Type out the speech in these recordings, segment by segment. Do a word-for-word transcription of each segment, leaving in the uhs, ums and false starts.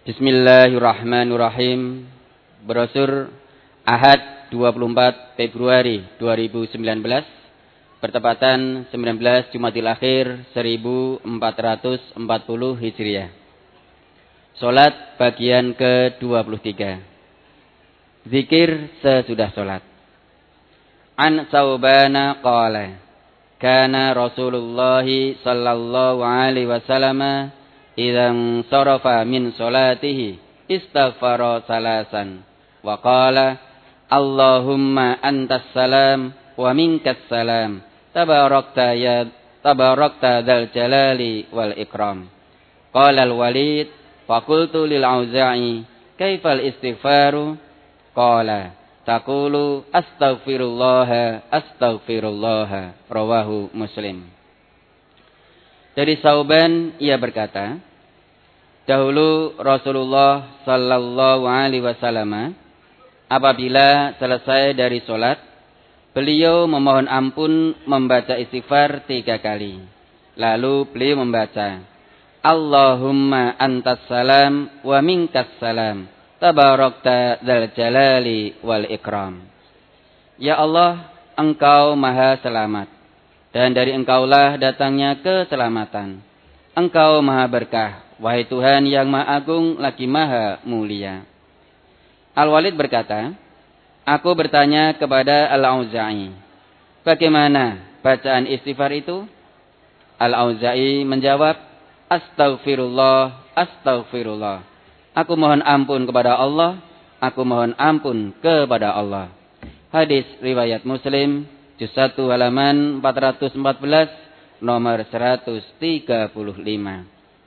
Bismillahirrahmanirrahim. Brosur Ahad dua puluh empat Februari dua ribu sembilan belas bertepatan sembilan belas Jumadil Akhir seribu empat ratus empat puluh Hijriah. Salat bagian ke dua puluh tiga. Zikir sesudah salat. An Saubana qala kana Rasulullah sallallahu alaihi wasallam idzan sarafa min salatihi istaghfara salasan wa qala Allahumma antas salam wa minkas salam tabarakta ya tabarakta dzal jalali wal ikram. Qala al-Walid faqultu lil Auza'i kaifal istighfaru qala taqulu astaghfirullah astaghfirullah. Rawahu Muslim. Dari Sauban ia berkata, dahulu Rasulullah sallallahu alaihi wasallam apabila selesai dari solat, beliau memohon ampun membaca istighfar tiga kali. Lalu beliau membaca, Allahumma antas salam wa minkas salam tabarakta dzal jalali wal ikram. Ya Allah, Engkau maha selamat, dan dari Engkaulah datangnya keselamatan. Engkau maha berkah, wahai Tuhan yang maha agung lagi maha mulia. Al-Walid berkata, aku bertanya kepada Al-Auza'i, bagaimana bacaan istighfar itu? Al-Auza'i menjawab, astaghfirullah, astaghfirullah. Aku mohon ampun kepada Allah, aku mohon ampun kepada Allah. Hadis riwayat Muslim, juz satu halaman empat ratus empat belas, nomor seratus tiga puluh lima.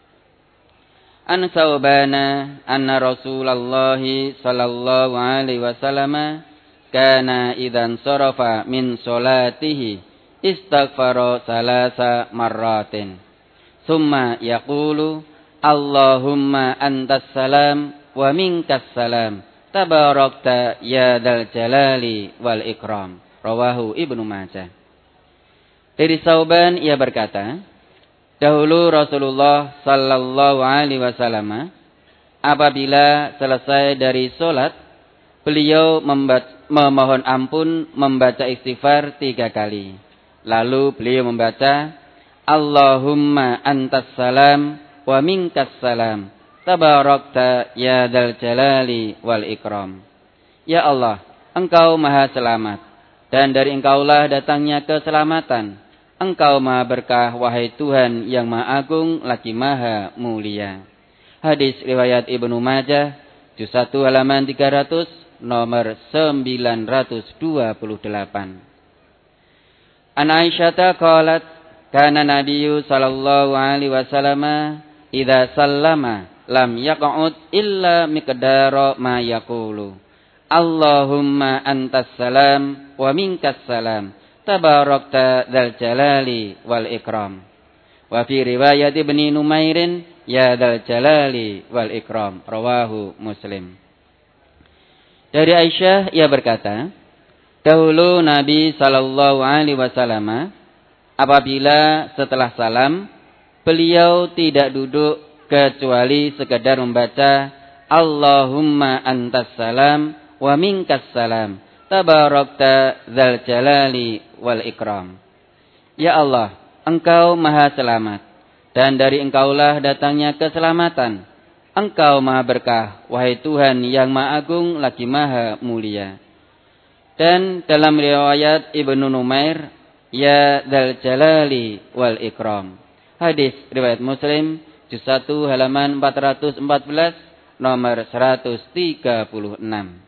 An Saubana anna Rasulullah sallallahu alaihi wasallam kana idzan sarafa min salatihi istaghfara salasa marratin. Summa yaqulu Allahumma antas salam wa minkas salam tabarakta ya dzal jalali wal ikram. Rawahu Ibnu Majah. Dari Sauban ia berkata, dahulu Rasulullah sallallahu alaihi wasallam apabila selesai dari solat, beliau memohon ampun membaca istighfar tiga kali. Lalu beliau membaca, Allahumma antas salam wa minkas salam tabarakta ya dzal jalali wal ikram. Ya Allah, Engkau maha selamat, dan dari Engkaulah datangnya keselamatan. Engkau maha berkah, wahai Tuhan yang maha agung lagi maha mulia. Hadis riwayat Ibnu Majah, juz satu halaman tiga ratus, nomor sembilan ratus dua puluh delapan. An Aisyata qalat, kana Nabiyyu sallallahu alaihi wasallam idza sallama lam yaq'ud illa miqdara ma yaqulu. Allahumma antas salam wa minkas salam tabarakta dzal jalali wal ikram. Wa fi riwayat Ibnu Numairin ya dzal jalali wal ikram. Rawahu Muslim. Dari Aisyah ia berkata, dahulu Nabi sallallahu alaihi wasallam apabila setelah salam beliau tidak duduk kecuali sekedar membaca Allahumma antas salam wa minkas salam tabarakta dzal jalali wal ikram. Ya Allah, Engkau maha selamat, dan dari Engkaulah datangnya keselamatan. Engkau maha berkah, wahai Tuhan yang maha agung lagi maha mulia. Dan dalam riwayat Ibnu Numair, ya dzal jalali wal ikram. Hadis riwayat Muslim, juz satu halaman empat ratus empat belas, nomor seratus tiga puluh enam.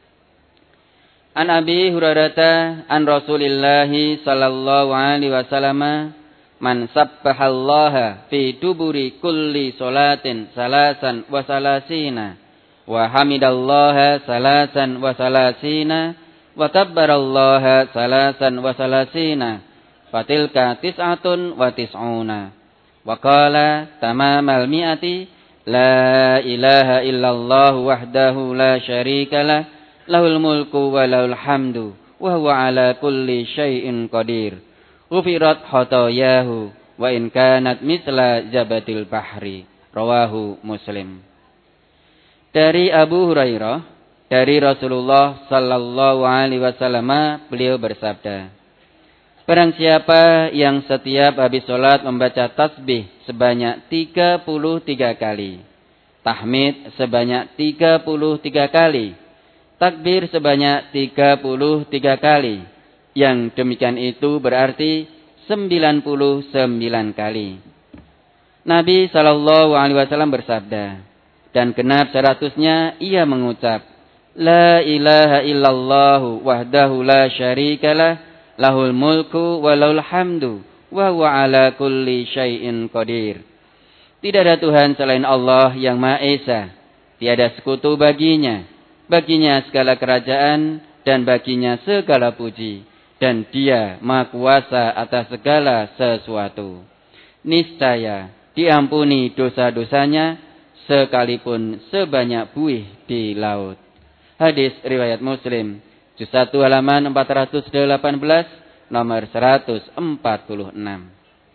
An Abi Hurairah an Rasulillah sallallahu alaihi wasallam man sabbahallaha fi duburi kulli salatin salasan wa salasina wa hamidallaha salasan wa salasina wa kabbarallaha salasan wa salasina fatilka tis'atun wa tis'una. Wa qala tamamal mi'ati la ilaha illallah wahdahu la syarika lah lahul mulku wa lahul hamdu wa huwa ala kulli syai'in qadir. Ghufirat khotoyahu wa wa in kanat misla jabatil bahri. Rawahu Muslim. Dari Abu Hurairah, dari Rasulullah sallallahu alaihi wasallam, beliau bersabda, barang siapa yang setiap habis sholat membaca tasbih sebanyak tiga puluh tiga kali, tahmid sebanyak tiga puluh tiga kali, takbir sebanyak tiga puluh tiga kali, yang demikian itu berarti sembilan puluh sembilan kali. Nabi sallallahu alaihi wasallam bersabda, dan genap seratusnya ia mengucap, La ilaha illallah wahdahu la syarikalah, lahul mulku wa lahul hamdu, wa huwa ala kulli syai'in qadir. Tidak ada Tuhan selain Allah yang Maha Esa, tiada sekutu baginya, baginya segala kerajaan dan baginya segala puji, dan Dia Maha Kuasa atas segala sesuatu. Niscaya diampuni dosa-dosanya sekalipun sebanyak buih di laut. Hadis riwayat Muslim, juz satu halaman empat ratus delapan belas, nomor seratus empat puluh enam.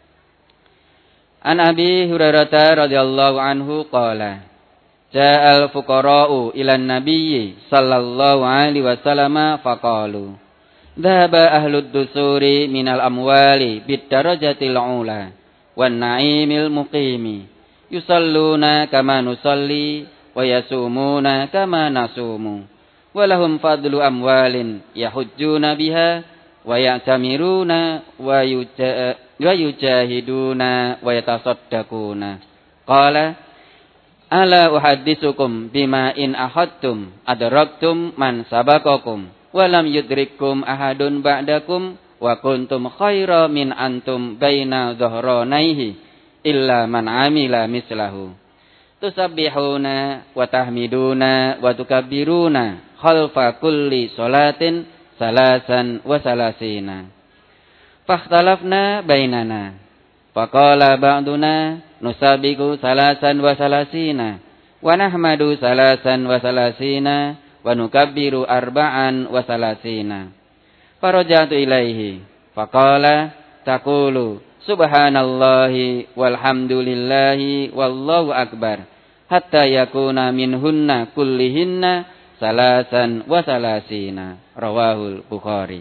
An Abi Hurairah radhiyallahu anhu qala, Ja'al fuqara'u ilan nabiyyi sallallahu alaihi wasallam faqalu, dhahaba ahlud dusuri minal amwali bid darajatil ula wan na'imil muqimi, yusalluna kama nusalli wa yasumuna kama nasumu, walahum fadlu amwalin yahujjuna biha wa ya'tamiruna wa yujahiduna wa yatasaddaquna. Qala, ala uhadditsukum bima in ahadtum adraktum man sabaqakum wa lam yudrikkum ahadun ba'dakum wa kuntum khaira min antum baina dhahranaihi illa man amila mislahu. Tusabbihuna wa tahmiduna wa tukabbiruna khalfa kulli salatin salasan wa salasina. Fakhtalafna bainana. Faqala ba'duna nusabiqu salasan wa salasina wa nahmadu salasan wa salasina wa nukabbiru arba'an wa salasina. Farajatu ilaihi faqala taqulu subhanallahi walhamdulillahi wallahu akbar hatta yakuna minhunna kullihinna salasan wa salasina. Rawahul Bukhari.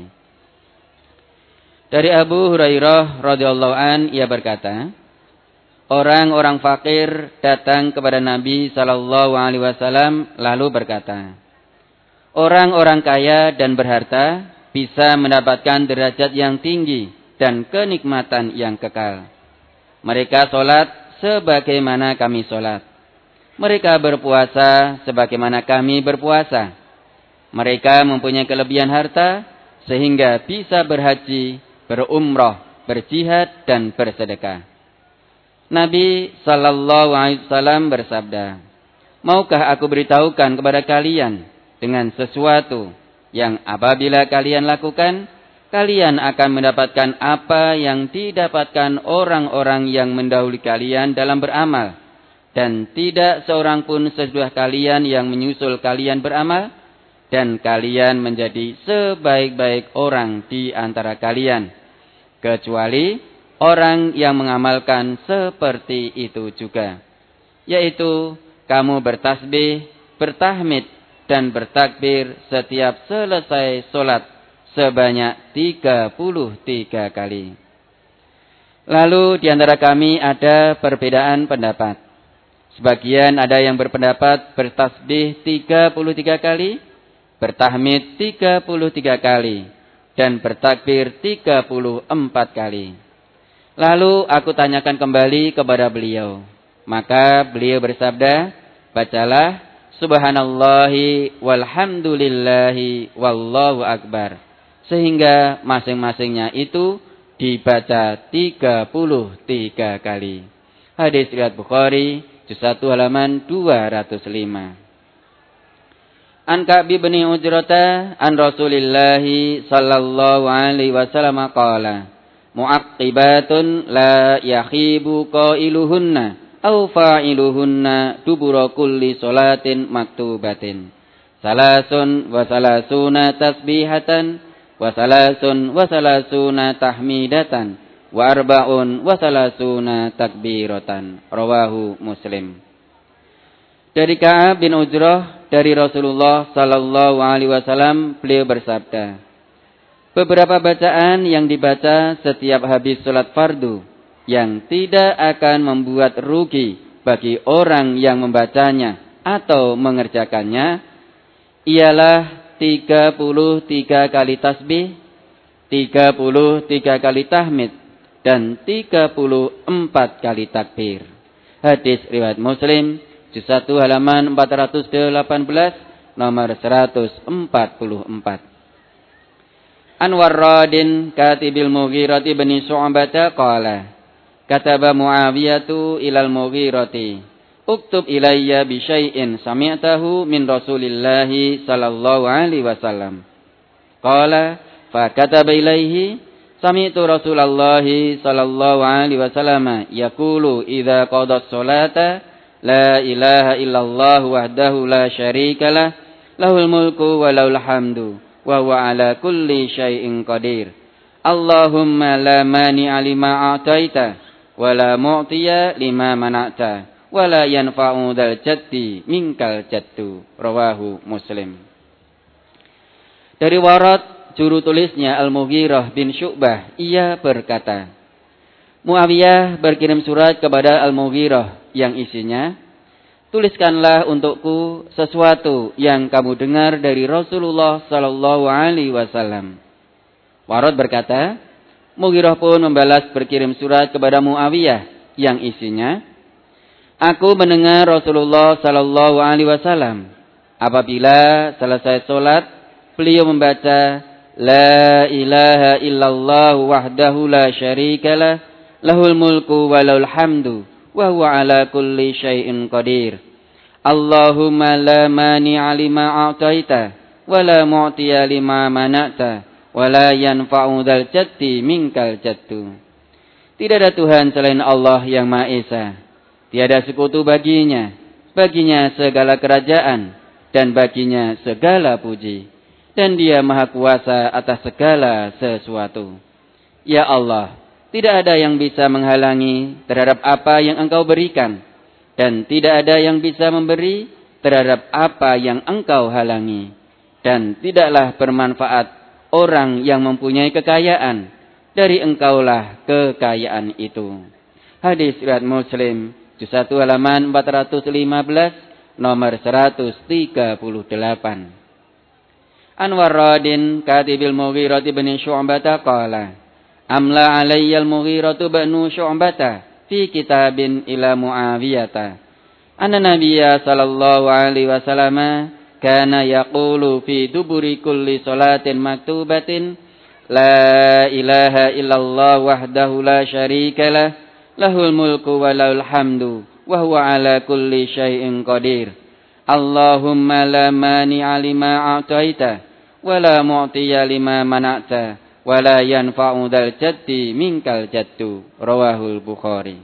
Dari Abu Hurairah radhiyallahu an, ia berkata, orang-orang fakir datang kepada Nabi sallallahu alaihi wasallam lalu berkata, orang-orang kaya dan berharta bisa mendapatkan derajat yang tinggi dan kenikmatan yang kekal. Mereka sholat sebagaimana kami sholat. Mereka berpuasa sebagaimana kami berpuasa. Mereka mempunyai kelebihan harta sehingga bisa berhaji, berumrah, berjihad dan bersedekah. Nabi sallallahu alaihi wasallam bersabda, maukah aku beritahukan kepada kalian dengan sesuatu yang apabila kalian lakukan, kalian akan mendapatkan apa yang didapatkan orang-orang yang mendahului kalian dalam beramal, dan tidak seorang pun sesudah kalian yang menyusul kalian beramal, dan kalian menjadi sebaik-baik orang di antara kalian, kecuali orang yang mengamalkan seperti itu juga, yaitu kamu bertasbih, bertahmid, dan bertakbir setiap selesai sholat sebanyak tiga puluh tiga kali. Lalu di antara kami ada perbedaan pendapat. Sebagian ada yang berpendapat bertasbih tiga puluh tiga kali, bertahmid tiga puluh tiga kali, dan bertakbir tiga puluh empat kali. Lalu aku tanyakan kembali kepada beliau. Maka beliau bersabda, bacalah subhanallahi walhamdulillahi wallahu akbar, sehingga masing-masingnya itu dibaca tiga puluh tiga kali. Hadis riwayat Bukhari, juz satu halaman dua ratus lima. An Ka'b bin Ujrata an Rasulillahi sallallahu alaihi wasallam qala, mu'aqqibatun la yakhibu qailuhunna aw fa'iluhunna dubura kulli salatin maktubatin, salasun wa salasuna tasbihatan wa salasun wa salasuna tahmidatan wa arba'un wa salasuna takbiratan. Rawahu Muslim. Dari Ka'ab bin Ujrah dari Rasulullah sallallahu alaihi wasallam, beliau bersabda, beberapa bacaan yang dibaca setiap habis salat fardu yang tidak akan membuat rugi bagi orang yang membacanya atau mengerjakannya ialah tiga puluh tiga kali tasbih, tiga puluh tiga kali tahmid, dan tiga puluh empat kali takbir. Hadis riwayat Muslim, juz satu halaman empat ratus delapan belas, nomor seratus empat puluh empat. Anwar Radin katibil Mughirati bin Syu'bah qala, kataba Muawiyatu ilal Mughirati, uktub ilayya bi syai'in sami'tahu min Rasulillahi sallallahu alaihi wasallam. Qala fa kataba ilayhi, sami'tu Rasulallahi sallallahu alaihi wasallam yaqulu idza qada as-salata la ilaha illallah wahdahu la syarikalah, lahul mulku wa lahul hamdu wa huwa ala kulli syai'in qadir. Allahumma la mani'a lima a'taita wa la mu'tiya lima mana'ta wa la yanfa'u dzal jaddi minkal jaddu. Rawahu Muslim. Dari warat juru tulisnya Al-Mughirah bin Syu'bah, ia berkata, Muawiyah berkirim surat kepada Al-Mughirah yang isinya, tuliskanlah untukku sesuatu yang kamu dengar dari Rasulullah sallallahu alaihi wasallam. Warat berkata, Mughirah pun membalas berkirim surat kepada Muawiyah yang isinya, aku mendengar Rasulullah sallallahu alaihi wasallam apabila selesai salat beliau membaca la ilaha illallah wahdahu la syarikalah, lahul mulku wa lahul hamdu wa huwa ala kulli syai'in qadir. Allahumma la mani'a lima a'taita wa la mu'tiya lima mana'ta wa la yanfa'u dzal jaddi minkal jaddu. Tidak ada Tuhan selain Allah yang Maha Esa. Tiada sekutu baginya. Baginya segala kerajaan dan baginya segala puji. Dan Dia Maha Kuasa atas segala sesuatu. Ya Allah, tidak ada yang bisa menghalangi terhadap apa yang Engkau berikan, dan tidak ada yang bisa memberi terhadap apa yang Engkau halangi, dan tidaklah bermanfaat orang yang mempunyai kekayaan, dari Engkaulah kekayaan itu. Hadis riwayat Muslim, juz satu halaman empat ratus lima belas, nomor seratus tiga puluh delapan. Anwar Radin katibil Mughirah bin Syu'bah qala, amla alayya al-Mughirah bin Syu'bah fi kitabin ila Muawiyah anna nabiyya sallallahu alaihi wasallam kana yaqulu fi duburi kulli salatin maktubatin la ilaha illallah wahdahu la syarikalah, lahul mulku wa lahul hamdu wa huwa ala kulli syai'in qadir. Allahumma la mani'a lima a'taita wa la mu'tiya lima mana'ta wa la yanfa'u dzal jaddi minkal jaddu. Rawahul Bukhari.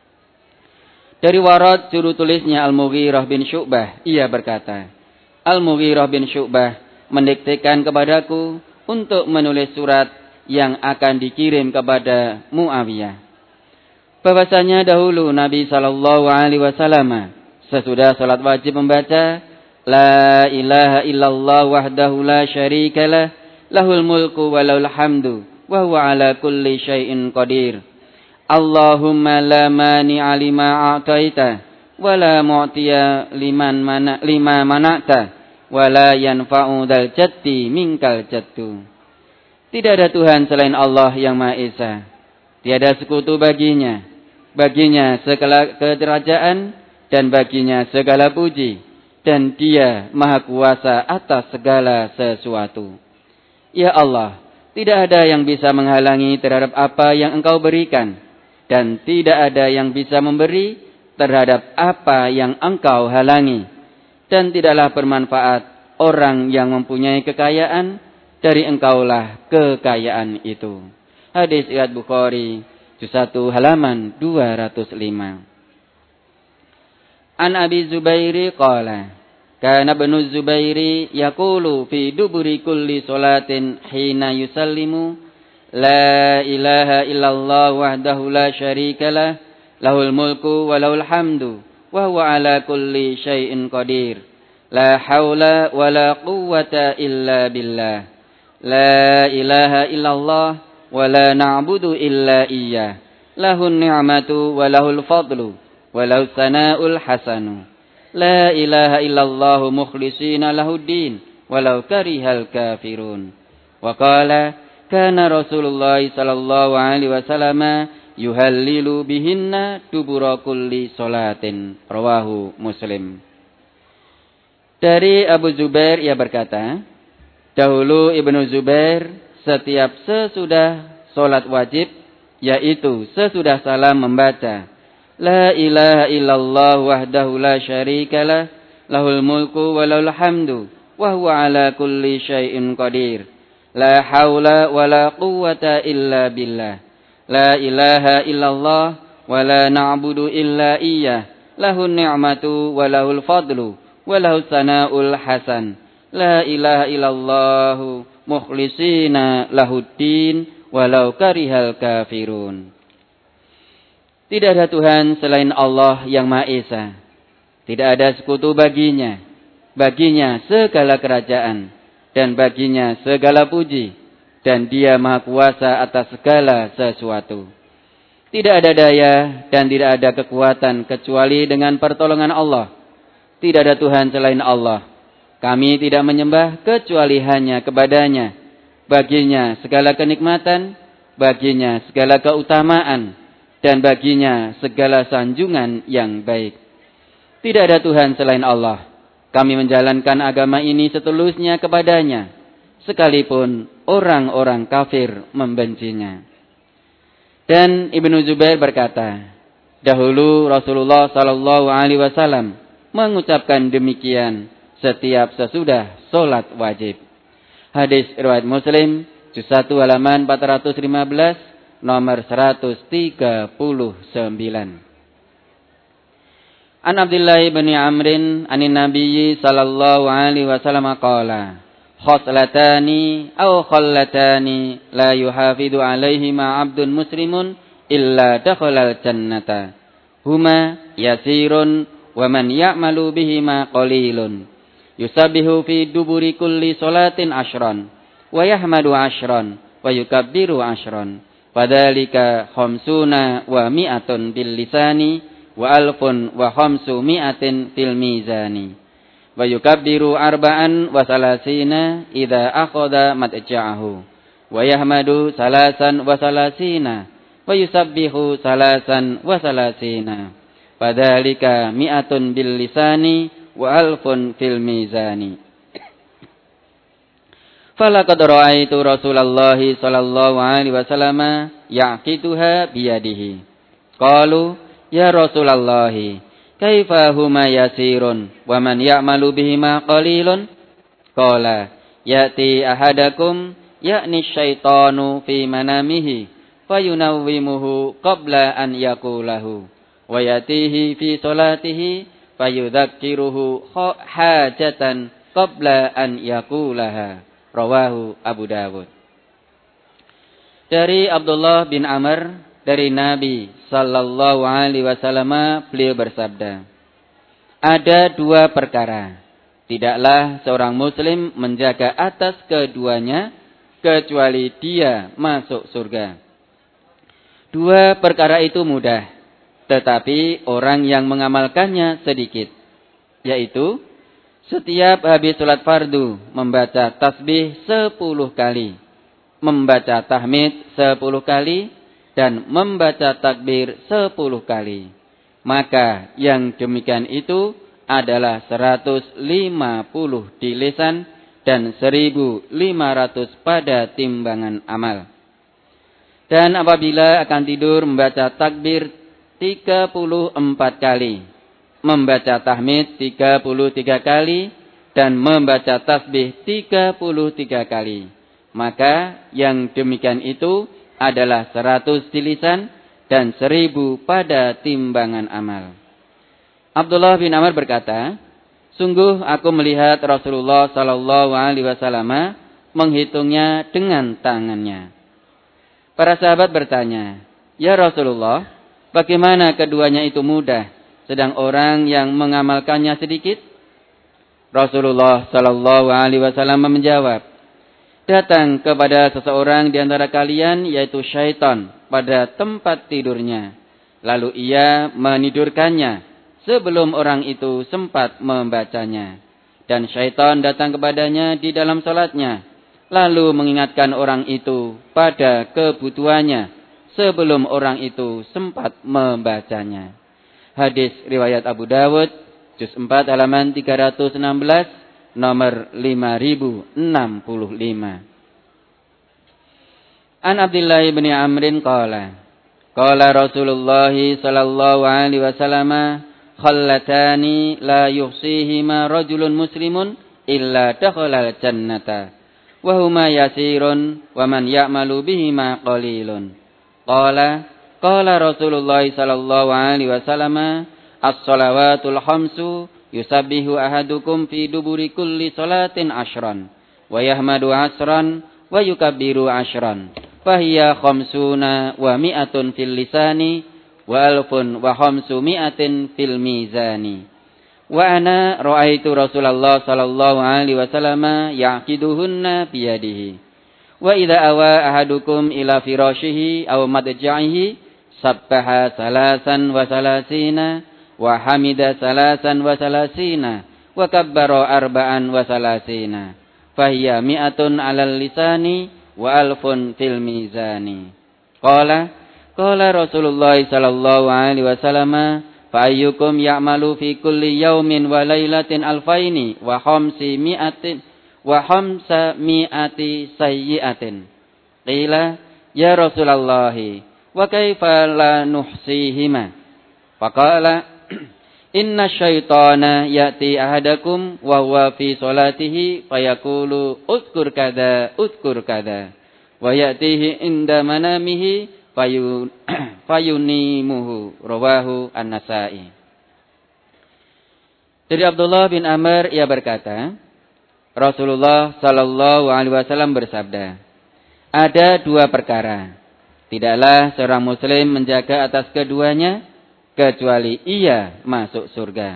Dari warat juru tulisnya Al-Mughirah bin Syu'bah, ia berkata, Al-Mughirah bin Syu'bah mendiktekan kepadaku untuk menulis surat yang akan dikirim kepada Muawiyah. Bahwasanya dahulu Nabi sallallahu alaihi wasallam sesudah salat wajib membaca la ilaha illallah wahdahu la syarikalah, lahul mulku wa lahul hamdu wa huwa ala kulli syai'in qadir. Allahumma la mani'a lima a'taita wa la mu'tiya liman mana lima mana'ta wa la yanfa'u dzal jaddi minkal jaddu. Tidak ada Tuhan selain Allah yang Maha Esa. Tiada sekutu baginya. Baginya segala kerajaan dan baginya segala puji. Dan Dia Maha Kuasa atas segala sesuatu. Ya Allah, tidak ada yang bisa menghalangi terhadap apa yang Engkau berikan, dan tidak ada yang bisa memberi terhadap apa yang Engkau halangi, dan tidaklah bermanfaat orang yang mempunyai kekayaan, dari Engkaulah kekayaan itu. Hadis riwayat Bukhari, juz satu halaman dua ratus lima. An Abi Zubairi qala, kana Ibnu Zubairi yaqulu fi duburi kulli salatin hina yusallimu la ilaha illallah wahdahu la syarikalah, lahul mulku wa lahul hamdu wa huwa ala kulli syai'in qadir. La haula wa la quwwata illa billah. La ilaha illallah wa la na'budu illa iyyah. Lahun ni'matu wa lahul fadlu wa lahus sana'ul hasanu. La ilaha illallah mukhlishina lahuddin walau karihal kafirun. Wa qala kana Rasulullah sallallahu alaihi wasallam yuhallilu bihinna dubura kulli salatin. Rawahu Muslim. Dari Abu Zubair ia berkata, dahulu Ibnu Zubair setiap sesudah salat wajib, yaitu sesudah salam membaca La ilaha illallah wahdahu la syarikalah, lahul mulku wa lahul hamdu, wa huwa ala kulli syai'in qadir. La haula wa la quwwata illa billah. La ilaha illallah wa la na'budu illa iyyah. Lahun ni'matu wa lahul fadlu wa lahus sana'ul hasan. La ilaha illallah mukhlishina lahuddin walau karihal kafirun. Tidak ada Tuhan selain Allah yang Maha Esa. Tidak ada sekutu baginya. Baginya segala kerajaan. Dan baginya segala puji. Dan Dia Maha Kuasa atas segala sesuatu. Tidak ada daya dan tidak ada kekuatan kecuali dengan pertolongan Allah. Tidak ada Tuhan selain Allah. Kami tidak menyembah kecuali hanya kepadanya. Baginya segala kenikmatan. Baginya segala keutamaan. Dan baginya segala sanjungan yang baik. Tidak ada Tuhan selain Allah. Kami menjalankan agama ini setulusnya kepadanya, sekalipun orang-orang kafir membencinya. Dan Ibnu Zubair berkata, dahulu Rasulullah sallallahu alaihi wasallam mengucapkan demikian setiap sesudah solat wajib. Hadis riwayat Muslim, juz satu halaman empat ratus lima belas, nomor seratus tiga puluh sembilan. An Abdullah bin Amrin anin Nabiyyi sallallahu alaihi wasallam qala khoslatani aw khallatani la yuhafidu alaihima abdun muslimun illa dakhalal jannata huma yasirun wa man ya'malu bihima qalilun yusabbihu fi duburi kulli salatin ashran wa yahmadu ashran wa yukabbiru ashran padhalika khamsuna wa mi'atun bil lisani wa alfun wa khamsu mi'atin fil mizani wa yukabbiru arba'an wa salasina idza akhadha matja'ahu wa yahmadu salasan wa salasina wa yusabbihu salasan wa salasina padhalika mi'atun bil lisani wa alfun fil mizani. Falaqad ra'aitu Rasulullah sallallahu alaihi wasallam ya'qituha biyadihi. Qalu ya Rasulullah, kaifa huma yasirun wa man ya'malu bihima qalilun? Qala ya'ti ahadakum ya'ni syaitanu fi manamihi fayunawwimuhu qabla an yaqulahu wa yatihi fi salatihi fayudzakiruhu hajatan qabla an yaqulaha. Rawahu Abu Dawud. Dari Abdullah bin Amr dari Nabi sallallahu alaihi wasallam, beliau bersabda, ada dua perkara, tidaklah seorang muslim menjaga atas keduanya kecuali dia masuk surga. Dua perkara itu mudah, tetapi orang yang mengamalkannya sedikit, yaitu setiap habis sholat fardu membaca tasbih sepuluh kali, membaca tahmid sepuluh kali, dan membaca takbir sepuluh kali. Maka yang demikian itu adalah seratus lima puluh di lisan dan seribu lima ratus pada timbangan amal. Dan apabila akan tidur membaca takbir tiga puluh empat kali, membaca tahmid tiga puluh tiga kali, dan membaca tasbih tiga puluh tiga kali. Maka yang demikian itu adalah seratus di lisan dan seribu pada timbangan amal. Abdullah bin Amr berkata, sungguh aku melihat Rasulullah sallallahu alaihi wasallam menghitungnya dengan tangannya. Para sahabat bertanya, ya Rasulullah, bagaimana keduanya itu mudah sedang orang yang mengamalkannya sedikit? Rasulullah sallallahu alaihi wasallam menjawab, datang kepada seseorang di antara kalian, yaitu syaitan, pada tempat tidurnya. Lalu ia menidurkannya sebelum orang itu sempat membacanya. Dan syaitan datang kepadanya di dalam salatnya, lalu mengingatkan orang itu pada kebutuhannya sebelum orang itu sempat membacanya. Hadis riwayat Abu Dawud, juz empat halaman tiga ratus enam belas, nomor lima ribu enam puluh lima. An Abdullah bin Amrin qala, qala Rasulullah sallallahu alaihi wasallam, khallatani la yuhsihima rajulun muslimun illa dakhalal jannata wa huma yasirun wa man ya'malu bihima qalilun. Qala qala Rasulullah sallallahu alaihi wasallam, as-salawatul khamsu yusabbihu ahadukum fi duburi kulli salatin ashran wa yahmadu asran wa yukabbiru ashran fahiya khamsuna wa mi'atun fil lisani wa alfun wa khamsu mi'atin fil mizani. Wa ana ra'aitu Rasulullah sallallahu alaihi wasallam yaqiduhunna biyadihi. Wa idza awa ahadukum ila firashihi aw madja'ihi sabbaha salasan wa salasina wa hamida salasan wa salasina wa kabbara arba'an wa salasina fahiya mi'atun 'alal lisani wa alfun fil mizani. Qala qala Rasulullah sallallahu alaihi wasallam, fa ayyukum ya'malu fi kulli yawmin wa lailatin alfaini wa khamsi mi'atin wa khamsa mi'ati sayyi'atin. Qila ya Rasulullah wa kaifa la nuhsihima? Faqala inna syaitana ya'ti ahadakum wa huwa fi salatihi fayaqulu uzkur kada uzkur kada wa ya'tihi inda manamihi fayun fayunimuhu. Rawahu An-Nasa'i. Dari Abdullah bin Amr, ia berkata, Rasulullah sallallahu alaihi wasallam bersabda, ada dua perkara, tidaklah seorang muslim menjaga atas keduanya kecuali ia masuk surga.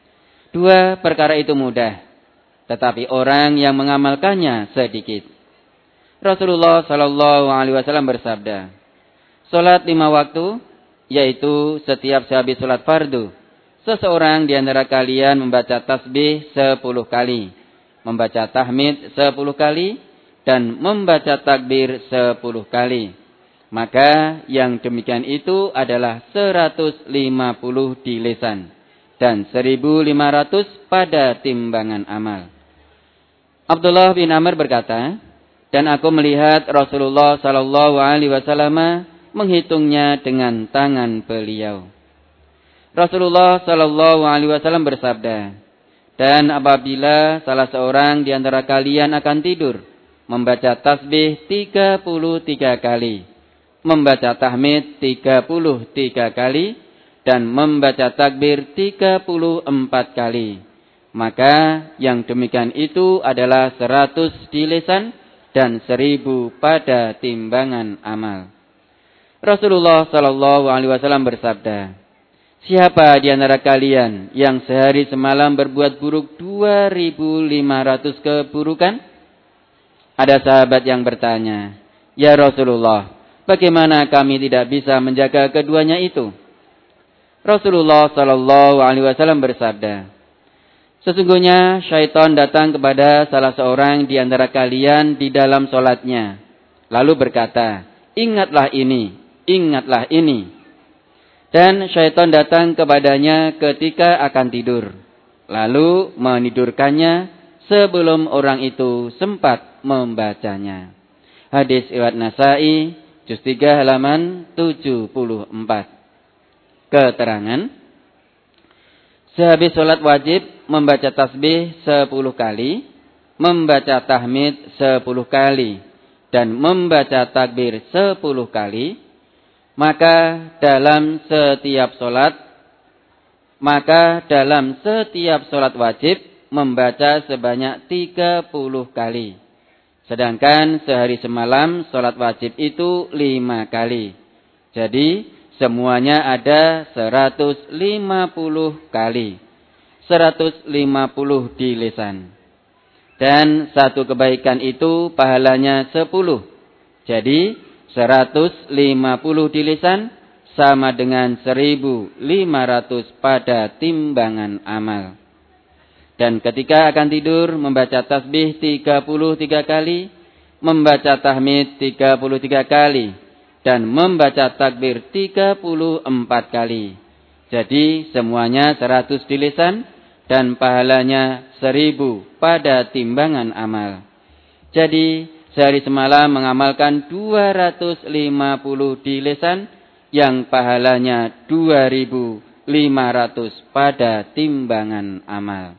Dua perkara itu mudah, tetapi orang yang mengamalkannya sedikit. Rasulullah sallallahu alaihi wasallam bersabda, salat lima waktu, yaitu setiap sehabis salat fardu, seseorang di antara kalian membaca tasbih sepuluh kali, membaca tahmid sepuluh kali, dan membaca takbir sepuluh kali. Maka yang demikian itu adalah seratus lima puluh di lisan dan seribu lima ratus pada timbangan amal. Abdullah bin Amr berkata, dan aku melihat Rasulullah sallallahu alaihi wasallam menghitungnya dengan tangan beliau. Rasulullah sallallahu alaihi wasallam bersabda, dan apabila salah seorang di antara kalian akan tidur, membaca tasbih tiga puluh tiga kali, membaca tahmid tiga puluh tiga kali, dan membaca takbir tiga puluh empat kali, maka yang demikian itu adalah seratus di lisan dan seribu pada timbangan amal. Rasulullah sallallahu alaihi wasallam bersabda, siapa di antara kalian yang sehari semalam berbuat buruk dua ribu lima ratus keburukan? Ada sahabat yang bertanya, ya Rasulullah, bagaimana kami tidak bisa menjaga keduanya itu? Rasulullah sallallahu alaihi wasallam bersabda, sesungguhnya syaitan datang kepada salah seorang di antara kalian di dalam solatnya, lalu berkata, ingatlah ini, ingatlah ini. Dan syaitan datang kepadanya ketika akan tidur, lalu menidurkannya sebelum orang itu sempat membacanya. Hadis riwayat Nasa'i, juz tiga halaman tujuh puluh empat. Keterangan, sehabis sholat wajib membaca tasbih sepuluh kali, membaca tahmid sepuluh kali, dan membaca takbir sepuluh kali. Maka dalam setiap solat, maka dalam setiap solat wajib membaca sebanyak tiga puluh kali. Sedangkan sehari semalam solat wajib itu lima kali. Jadi semuanya ada seratus lima puluh kali. seratus lima puluh di lisan. Dan satu kebaikan itu pahalanya sepuluh. Jadi seratus lima puluh di lisan sama dengan seribu lima ratus pada timbangan amal. Dan ketika akan tidur membaca tasbih tiga puluh tiga kali, membaca tahmid tiga puluh tiga kali, dan membaca takbir tiga puluh empat kali. Jadi semuanya seratus di lisan dan pahalanya seribu pada timbangan amal. Jadi sehari semalam mengamalkan dua ratus lima puluh di lisan yang pahalanya dua ribu lima ratus pada timbangan amal.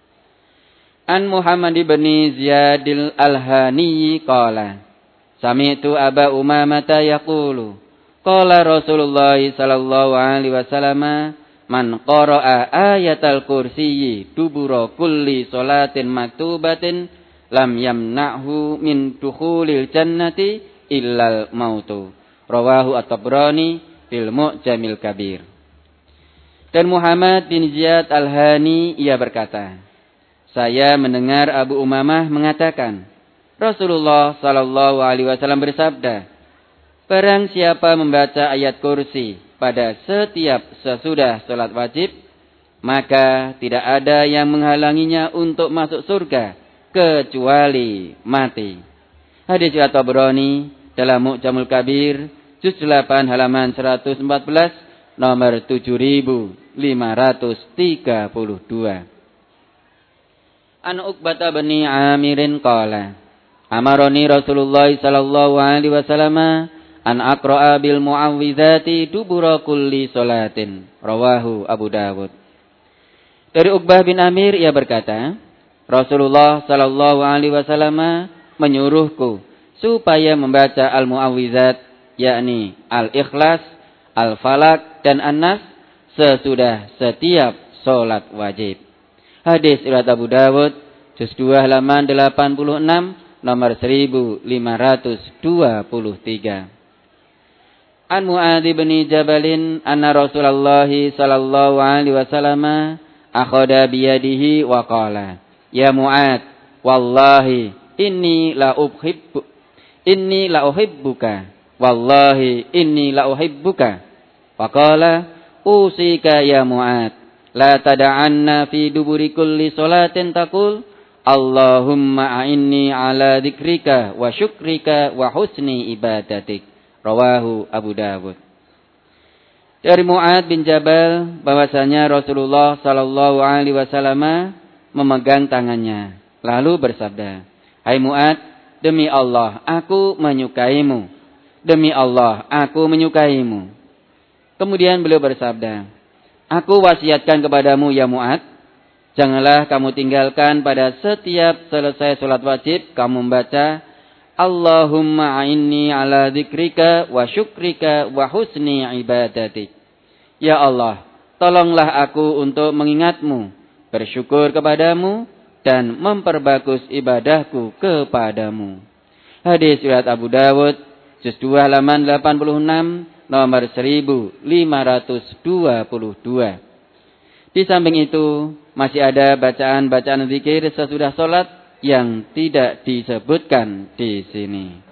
An Muhammad bin Ziyadil Al-Hani qala sami'tu Aba Umamah yaqulu qala Rasulullah sallallahu alaihi wasallam man qara'a ayatal kursiyyi dubura kulli salatin maktubatin lam yamna'hu min dukhulil jannati illal mautu. Rawahu At-Tabrani fil Mu'jamil Kabir. Dan Muhammad bin Ziyad Al-Hani ia berkata, saya mendengar Abu Umamah mengatakan, Rasulullah sallallahu alaihi wasallam bersabda, barang siapa membaca ayat kursi pada setiap sesudah salat wajib, maka tidak ada yang menghalanginya untuk masuk surga kecuali mati. Hadis riwayat Tabrani dalam Mu'jamul Kabir, juz delapan halaman seratus empat belas, nomor tujuh ribu lima ratus tiga puluh dua. An Uqbah bin Amirin qala amaroni Rasulullah sallallahu alaihi wasallam an aqra'a bil mu'awwidzati dubura kulli salatin. Rawahu Abu Dawud. Dari Uqbah bin Amir ia berkata, Rasulullah sallallahu alaihi wasallam menyuruhku supaya membaca al-mu'awwidzat, yakni al-Ikhlas, al-Falaq dan An-Nas sesudah setiap salat wajib. Hadis riwayat Abu Dawud, juz dua halaman delapan puluh enam, nomor seribu lima ratus dua puluh tiga. An Mu'adz bin Jabalin anna Rasulullah sallallahu alaihi wasallam akhadha biyadihi wa qala, ya Mu'adz, wallahi inni la uhibbu inni la uhibbuka, wallahi inni la uhibbuka. Wa qala, usika ya Mu'adz, la tada'anna fi duburi kulli salatin taqul Allahumma a'inni ala dzikrika wa syukrika wa husni ibadatik. Rawahu Abu Dawud. Dari Mu'adz bin Jabal bahwasanya Rasulullah sallallahu alaihi wasallam memegang tangannya lalu bersabda, hai Mu'adz, demi Allah aku menyukaimu, demi Allah aku menyukaimu. Kemudian beliau bersabda, aku wasiatkan kepadamu ya Mu'adz, janganlah kamu tinggalkan pada setiap selesai salat wajib kamu membaca Allahumma a'inni ala dzikrika wa syukrika wa husni ibadatik. Ya Allah, tolonglah aku untuk mengingatmu, bersyukur kepadamu dan memperbagus ibadahku kepadamu. Hadis riwayat Abu Dawud, juz dua halaman delapan puluh enam, nomor seribu lima ratus dua puluh dua. Di samping itu, masih ada bacaan-bacaan zikir sesudah sholat yang tidak disebutkan di sini.